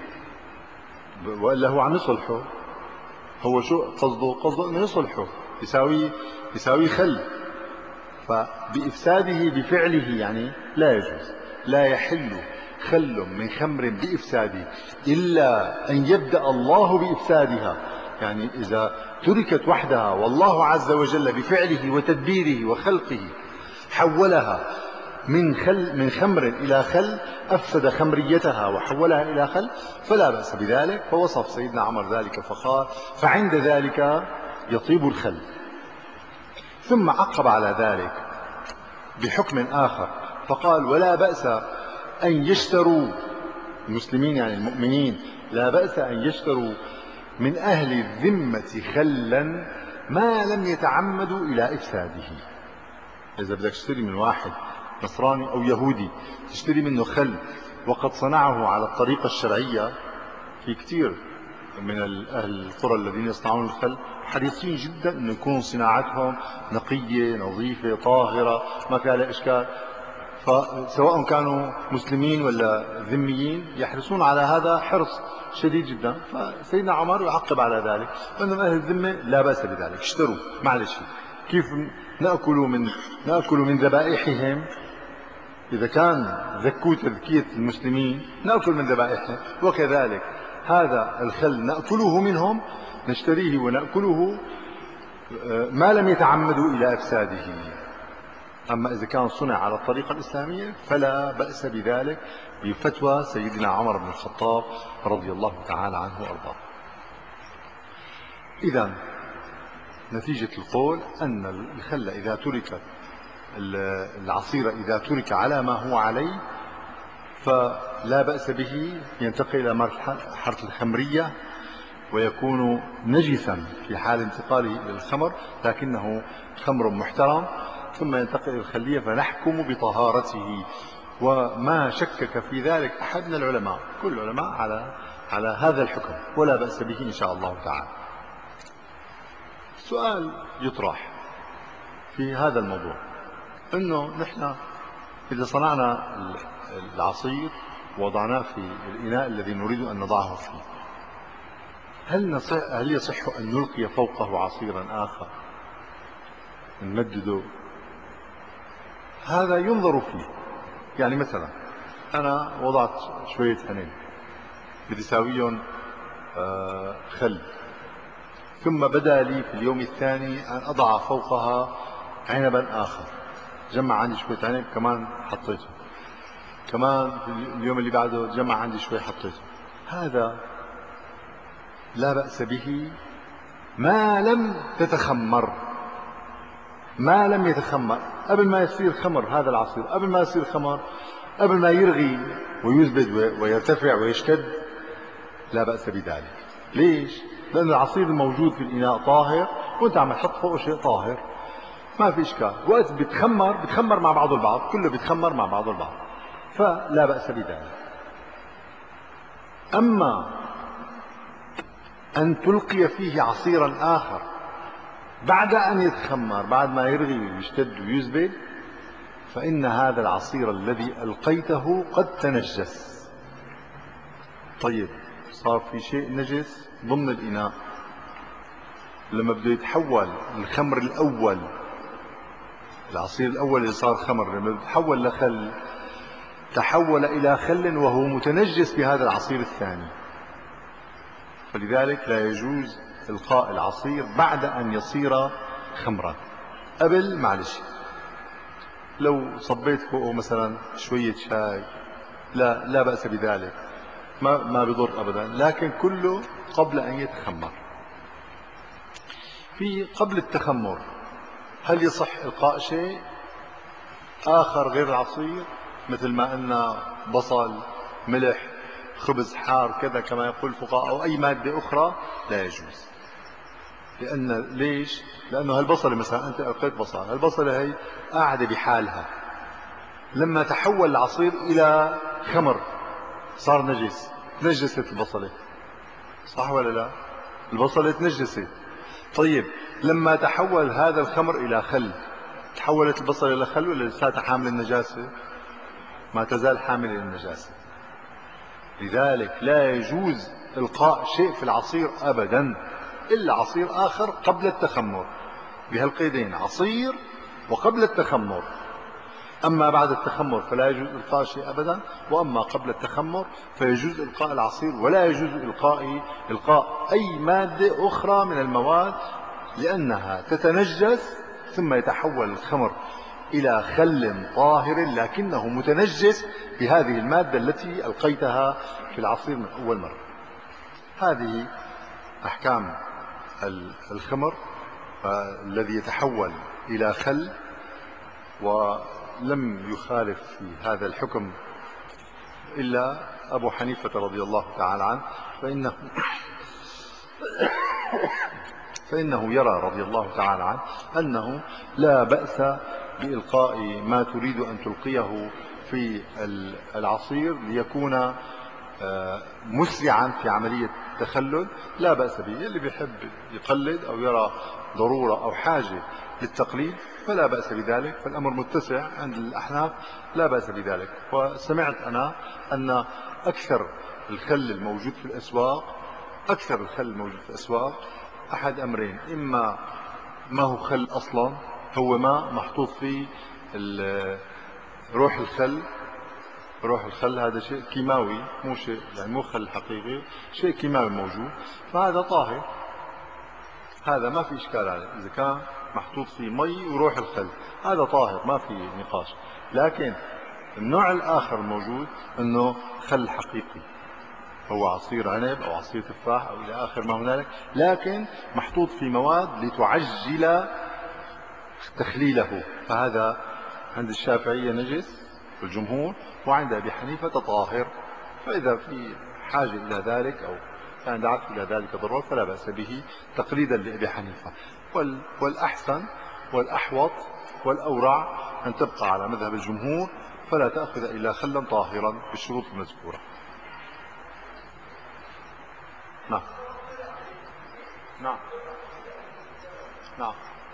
وإلا هو عم يصلحه. هو شو قصده؟ قصده انه يصلحه، يساوي يساوي خل. فبإفساده بفعله يعني لا يجوز، لا يحل خل من خمر بإفساده إلا أن يبدأ الله بإفسادها. يعني إذا تركت وحدها والله عز وجل بفعله وتدبيره وخلقه حولها من خل من خمر إلى خل، أفسد خمريتها وحولها إلى خل، فلا بأس بذلك. فوصف سيدنا عمر ذلك فقال: فعند ذلك يطيب الخل. ثم عقب على ذلك بحكم آخر فقال: ولا بأس أن يشتروا المسلمين يعني المؤمنين، لا بأس أن يشتروا من أهل الذمة خلا ما لم يتعمدوا إلى إفساده. إذا بدك تشتري من واحد نصراني أو يهودي تشتري منه خل وقد صنعه على الطريقة الشرعية، في كثير من أهل القرى الذين يصنعون الخل حريصين جدا أن يكون صناعتهم نقية نظيفة طاهرة ما فيها لا إشكال، فسواء كانوا مسلمين ولا ذميين يحرصون على هذا حرص شديد جدا. فسيدنا عمر يعقب على ذلك أن أهل الذمة لا بأس بذلك، اشتروا معلش. كيف نأكل من نأكل من ذبائحهم؟ إذا كان ذكوا تذكية المسلمين نأكل من ذبائحهم، وكذلك هذا الخل نأكله منهم، نشتريه ونأكله ما لم يتعمدوا إلى إفساده. أما إذا كان صنع على الطريقة الإسلامية فلا بأس بذلك، بفتوى سيدنا عمر بن الخطاب رضي الله تعالى عنه وأرضاه. إذن نتيجة القول أن الخل إذا ترك العصير إذا ترك على ما هو عليه فلا بأس به، ينتقل إلى مرحلة الخمرية ويكون نجسا في حال انتقاله إلى الخمر، لكنه خمر محترم، ثم ينتقل إلى الخلية فنحكم بطهارته. وما شكك في ذلك أحد من العلماء، كل العلماء على على هذا الحكم، ولا بأس به إن شاء الله تعالى. سؤال يطرح في هذا الموضوع انه نحن اذا صنعنا العصير ووضعناه في الاناء الذي نريد ان نضعه فيه، هل نصح هل يصح ان نلقي فوقه عصيرا اخر نمدده؟ هذا ينظر فيه. يعني مثلا انا وضعت شويه هنين بدي ساويهم خل، ثم بدا لي في اليوم الثاني ان اضع فوقها عنبا اخر، جمع عندي شويه عنب كمان حطيته، كمان في اليوم اللي بعده جمع عندي شويه حطيته. هذا لا بأس به ما لم تتخمر، ما لم يتخمر قبل ما يصير خمر. هذا العصير قبل ما يصير خمر، قبل ما يرغي ويزبد ويرتفع ويشتد، لا بأس بذلك. ليش؟ لأن العصير الموجود في الإناء طاهر وأنت عم تحط فوقه شيء طاهر، ما في إشكال. وقت بتخمر بتخمر مع بعضه البعض، كله بتخمر مع بعضه البعض، فلا بأس بذلك. أما أن تلقي فيه عصيرا آخر بعد أن يتخمر، بعد ما يرغي ويشتد ويزبد، فإن هذا العصير الذي ألقيته قد تنجس. طيب صار في شيء نجس ضمن الإناء، لما بده يتحول الخمر الأول، العصير الأول اللي صار خمر، لما يتحول لخل تحول إلى خل وهو متنجس بهذا العصير الثاني. فلذلك لا يجوز إلقاء العصير بعد أن يصير خمرا. قبل معلش لو صبيت فوقه مثلا شوية شاي لا لا بأس بذلك، ما ما بضر أبدا، لكن كله قبل أن يتخمر. في قبل التخمر هل يصح إلقاء شيء آخر غير العصير، مثل ما قلنا بصل، ملح، خبز حار، كذا كما يقول الفقهاء، أو أي مادة أخرى؟ لا يجوز. لأن ليش؟ لأنه هالبصلة مثلا أنت ألقيت بصلة، هالبصلة هي قاعدة بحالها، لما تحول العصير إلى خمر صار نجس، نجست البصلة، صح ولا لا؟ البصلة تنجست. طيب لما تحول هذا الخمر إلى خل، تحولت البصلة إلى خل ولا لساتها حامل النجاسة؟ ما تزال حاملة للنجاسة. لذلك لا يجوز إلقاء شيء في العصير أبدا إلا عصير آخر قبل التخمر، بهالقيدين: عصير وقبل التخمر. أما بعد التخمر فلا يجوز إلقاء شيء أبدا، وأما قبل التخمر فيجوز إلقاء العصير، ولا يجوز إلقاء إلقاء أي مادة أخرى من المواد، لأنها تتنجس ثم يتحول الخمر إلى خل طاهر لكنه متنجس بهذه المادة التي ألقيتها في العصير من أول مرة. هذه أحكام الخمر الذي يتحول إلى خل. ولم يخالف في هذا الحكم إلا أبو حنيفة رضي الله تعالى عنه، فإنه, فإنه يرى رضي الله تعالى عنه أنه لا بأس بإلقاء ما تريد أن تلقيه في العصير ليكون مسرعا في عملية التخلل، لا بأس به. اللي بيحب يقلد أو يرى ضرورة أو حاجة للتقليد فلا بأس بذلك، فالأمر متسع عند الأحناف، لا بأس بذلك. وسمعت أنا أن أكثر الخل الموجود في الأسواق أكثر الخل الموجود في الأسواق أحد أمرين: إما ما هو خل أصلا، هو ماء محطوط فيه روح الخل. روح الخل هذا شيء كيماوي، مو شيء يعني مو خل حقيقي، شيء كيماوي موجود، فهذا طاهر، هذا ما في إشكال عليه. إذا كان محطوط فيه مي وروح الخل هذا طاهر، ما في نقاش. لكن النوع الآخر الموجود أنه خل حقيقي، هو عصير عنب أو عصير تفاح أو إلى آخر ما هنالك، لكن محطوط في مواد لتعجل تخليله، فهذا عند الشافعية نجس والجمهور، وعند أبي حنيفة طاهر. فإذا في حاجة إلى ذلك أو كان دعت إلى ذلك ضرورة فلا بأس به تقليدا لأبي حنيفة. والأحسن والأحوط والأورع أن تبقى على مذهب الجمهور، فلا تأخذ إلا خلا طاهرا بالشروط المذكورة. نعم نعم نعم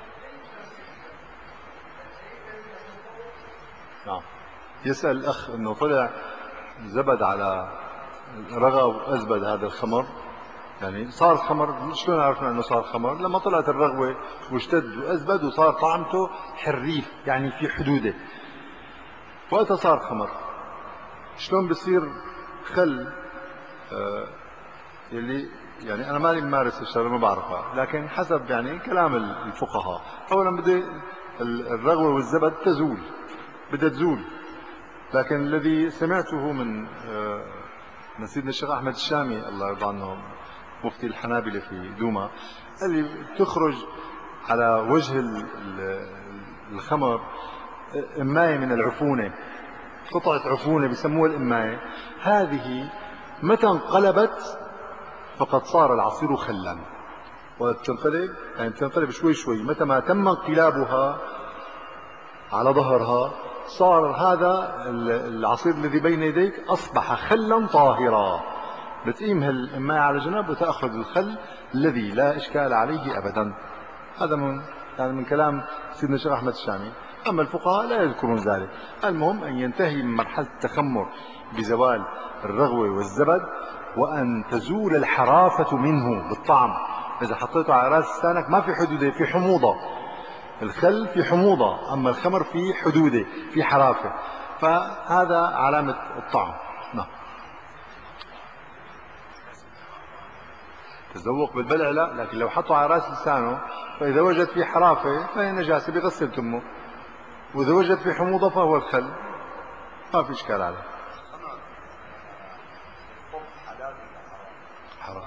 نعم. يسأل الأخ أنه طلع زبد على رغى وأزبد هذا الخمر، يعني صار خمر. شلون عرفنا أنه صار خمر؟ لما طلعت الرغوة واشتد وأزبد وصار طعمته حريف، يعني في حدوده، وقتها صار خمر. شلون بصير خل؟ آه يلي يعني أنا مالي ممارس الشغلة ما بعرفها، لكن حسب يعني كلام الفقهاء أولا بده الرغوة والزبد تزول، بدها تزول. لكن الذي سمعته من من سيدنا الشيخ أحمد الشامي الله يرضى عنه مفتي الحنابلة في دوما، قال لي تخرج على وجه الخمر إماية من العفونة، قطعة عفونة بسموها الإماية. هذه متى انقلبت فقد صار العصير خلا، وتنقلب يعني تنقلب شوي شوي، متى ما تم انقلابها على ظهرها صار هذا العصير الذي بين يديك أصبح خلا طاهرا. بتقيم هالماء على جنب وتأخذ الخل الذي لا إشكال عليه أبدا. هذا من يعني من كلام سيدنا الشيخ أحمد الشامي. أما الفقهاء لا يذكرون ذلك. المهم أن ينتهي من مرحلة التخمر بزوال الرغوة والزبد، وأن تزول الحرافة منه بالطعم. إذا حطيته على رأس لسانك ما في حدودة، في حموضة. الخل في حموضة، أما الخمر في حدودة، في حرافة، فهذا علامة الطعم. نعم. تذوق بالبلع لا، لكن لو حطوا على رأس لسانه فإذا وجد في حرافة فهي نجاسة بغسل تمه، وإذا وجد في حموضة فهو الخل، ما في إشكال عليه. حرام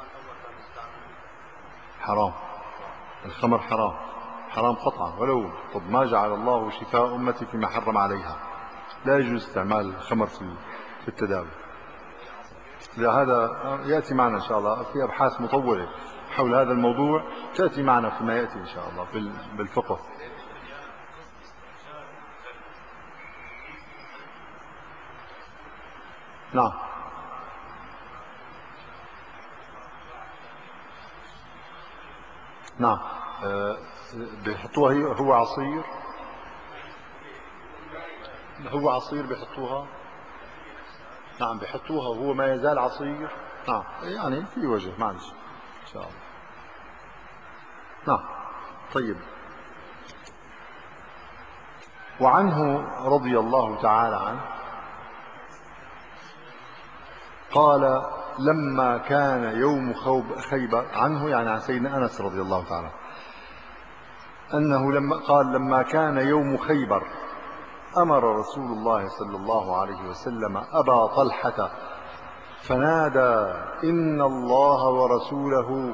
حرام الخمر حرام حرام قطعا، ولو طب ما جعل الله شفاء أمتي فيما حرم عليها. لا يجوز استعمال الخمر في التداوي. هذا يأتي معنا إن شاء الله في أبحاث مطولة حول هذا الموضوع، تأتي معنا فيما يأتي إن شاء الله بالفقه. نعم نعم. أه بيحطوها هو عصير، هو عصير بيحطوها نعم بحطوها وهو ما يزال عصير. نعم يعني في وجه معلش إن شاء الله. نعم طيب. وعنه رضي الله تعالى عنه قال لما كان يوم خيبر، عنه يعني عن سيدنا أنس رضي الله تعالى، أنه لما قال لما كان يوم خيبر أمر رسول الله صلى الله عليه وسلم أبا طلحة فنادى إن الله ورسوله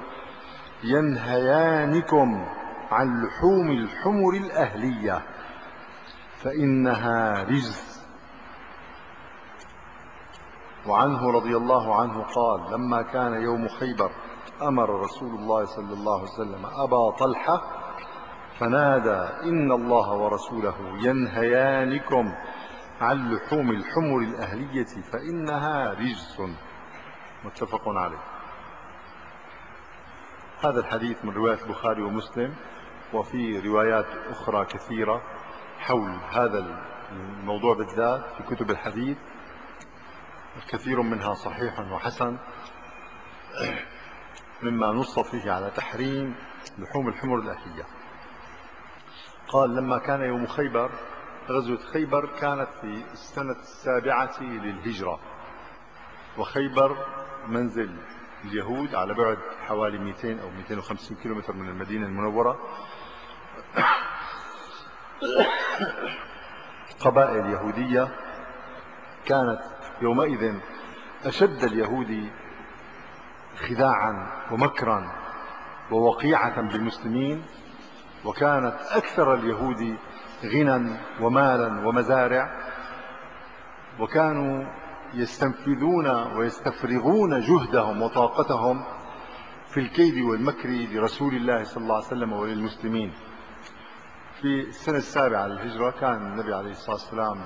ينهيانكم عن لحوم الحمر الأهلية فإنها رجس. وعنه رضي الله عنه قال لما كان يوم خيبر أمر رسول الله صلى الله عليه وسلم أبا طلحة فنادى إن الله ورسوله ينهيانكم عن لحوم الحمر الأهلية فإنها رجس. متفق عليه. هذا الحديث من رواية البخاري ومسلم، وفي روايات أخرى كثيرة حول هذا الموضوع بالذات في كتب الحديث، كثير منها صحيح وحسن، مما نص فيه على تحريم لحوم الحمر الأهلية. قال لما كان يوم خيبر، غزوة خيبر كانت في السنة السابعة للهجرة، وخيبر منزل اليهود على بعد حوالي مئتين أو مئتين وخمسين كيلومتر من المدينة المنورة. قبائل يهودية كانت يومئذ أشد اليهود خداعا ومكرا ووقيعة بالمسلمين، وكانت أكثر اليهود غنى ومالا ومزارع، وكانوا يستنفذون ويستفرغون جهدهم وطاقتهم في الكيد والمكر لرسول الله صلى الله عليه وسلم وللمسلمين. في السنة السابعة للهجرة كان النبي عليه الصلاة والسلام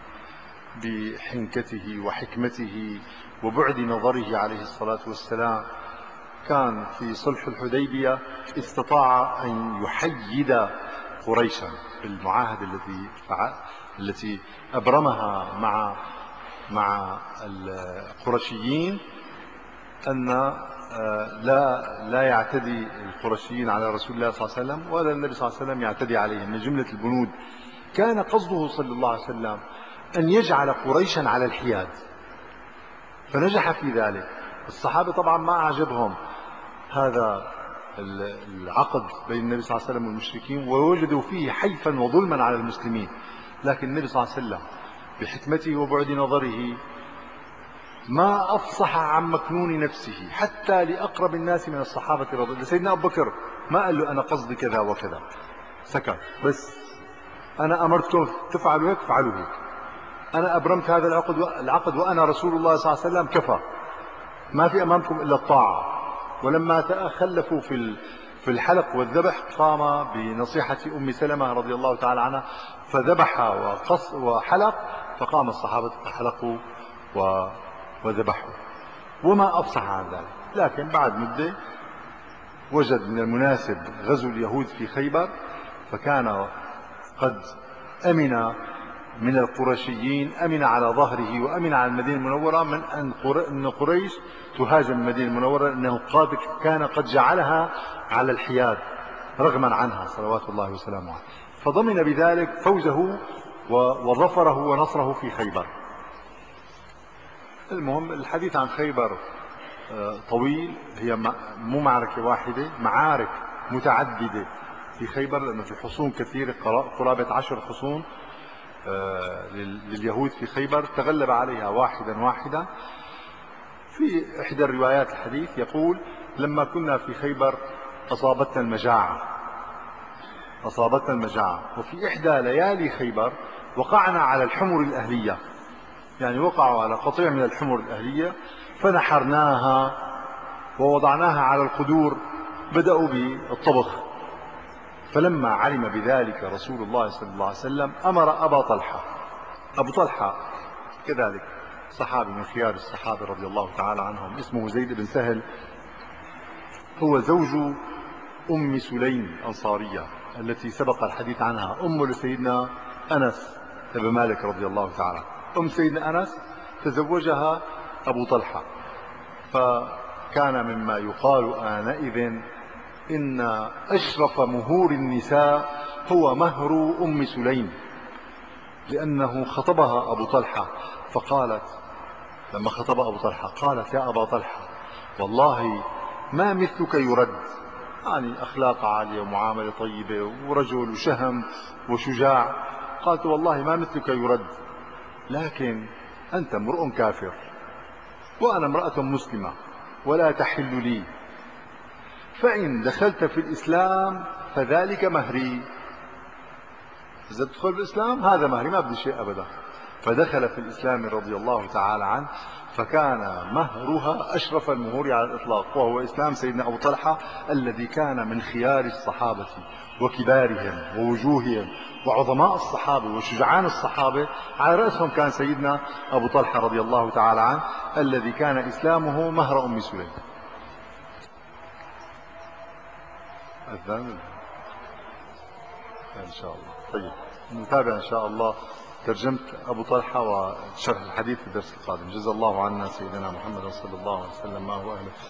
بحنكته وحكمته وبعد نظره عليه الصلاة والسلام كان في صلح الحديبية استطاع أن يحيد قريشا بالمعاهدة التي التي أبرمها مع مع القرشيين، أن لا لا يعتدي القرشيين على رسول الله صلى الله عليه وسلم ولا النبي صلى الله عليه وسلم يعتدي عليهم. من جملة البنود كان قصده صلى الله عليه وسلم أن يجعل قريشا على الحياد، فنجح في ذلك. الصحابة طبعا ما أعجبهم هذا العقد بين النبي صلى الله عليه وسلم والمشركين، ووجدوا فيه حيفا وظلما على المسلمين، لكن النبي صلى الله عليه وسلم بحكمته وبعد نظره ما أفصح عن مكنون نفسه حتى لأقرب الناس من الصحابة رضي الله عنهم. سيدنا أبو بكر ما قال له أنا قصدي كذا وكذا، سكت بس، أنا أمرتكم تفعلوا هيك فعلوا هيك، أنا أبرمت هذا العقد العقد وأنا رسول الله صلى الله عليه وسلم، كفى، ما في أمامكم إلا الطاعة. ولما تخلفوا في في الحلق والذبح قام بنصيحة أم سلمة رضي الله تعالى عنها فذبح وقص وحلق، فقام الصحابة فحلقوا وذبحوا وما أفصح عن ذلك. لكن بعد مدة وجد من المناسب غزو اليهود في خيبر، فكان قد أمن من القرشيين، أمن على ظهره وأمن على المدينة المنورة من أن قريش تهاجم المدينة المنورة، لأنه كان قد جعلها على الحياد رغما عنها صلوات الله وسلامه عليه، فضمن بذلك فوزه وظفره ونصره في خيبر. المهم الحديث عن خيبر طويل، هي مو معركة واحدة، معارك متعددة في خيبر، لأنه في حصون كثيرة قرابة عشر حصون لليهود في خيبر تغلب عليها واحدا واحدا. في إحدى الروايات الحديث يقول لما كنا في خيبر أصابتنا المجاعة أصابتنا المجاعة وفي إحدى ليالي خيبر وقعنا على الحمر الأهلية، يعني وقعوا على قطيع من الحمر الأهلية فنحرناها ووضعناها على القدور، بدأوا بالطبخ. فلما علم بذلك رسول الله صلى الله عليه وسلم أمر أبا طلحة، أبو طلحة كذلك صحابي من خيار الصحابة رضي الله تعالى عنهم، اسمه زيد بن سهل، هو زوج أم سليم الأنصارية التي سبق الحديث عنها، أم لسيدنا أنس بن مالك رضي الله تعالى. أم سيدنا أنس تزوجها أبو طلحة. فكان مما يقال آنئذ إن أشرف مهور النساء هو مهر أم سليم، لأنه خطبها أبو طلحة فقالت، لما خطب أبو طلحة قالت: يا أبا طلحة والله ما مثلك يرد، يعني أخلاق عالية ومعاملة طيبة ورجل وشهم وشجاع. قالت: والله ما مثلك يرد، لكن أنت امرؤ كافر وأنا امرأة مسلمة ولا تحل لي، فإن دخلت في الإسلام فذلك مهري. إذا تدخل بالإسلام هذا مهري، ما بدي شيء أبدا. فدخل في الإسلام رضي الله تعالى عنه، فكان مهرها أشرف المهور على الإطلاق، وهو إسلام سيدنا أبو طلحة الذي كان من خيار الصحابة وكبارهم ووجوههم وعظماء الصحابة وشجعان الصحابة. على رأسهم كان سيدنا أبو طلحة رضي الله تعالى عنه، الذي كان إسلامه مهر أم سليم. أذان إن شاء الله. طيب نتابع إن شاء الله ترجمة أبو طلحة وشرح الحديث في الدرس القادم. جزا الله عنا سيدنا محمد صلى الله عليه وسلم ما هو أهله.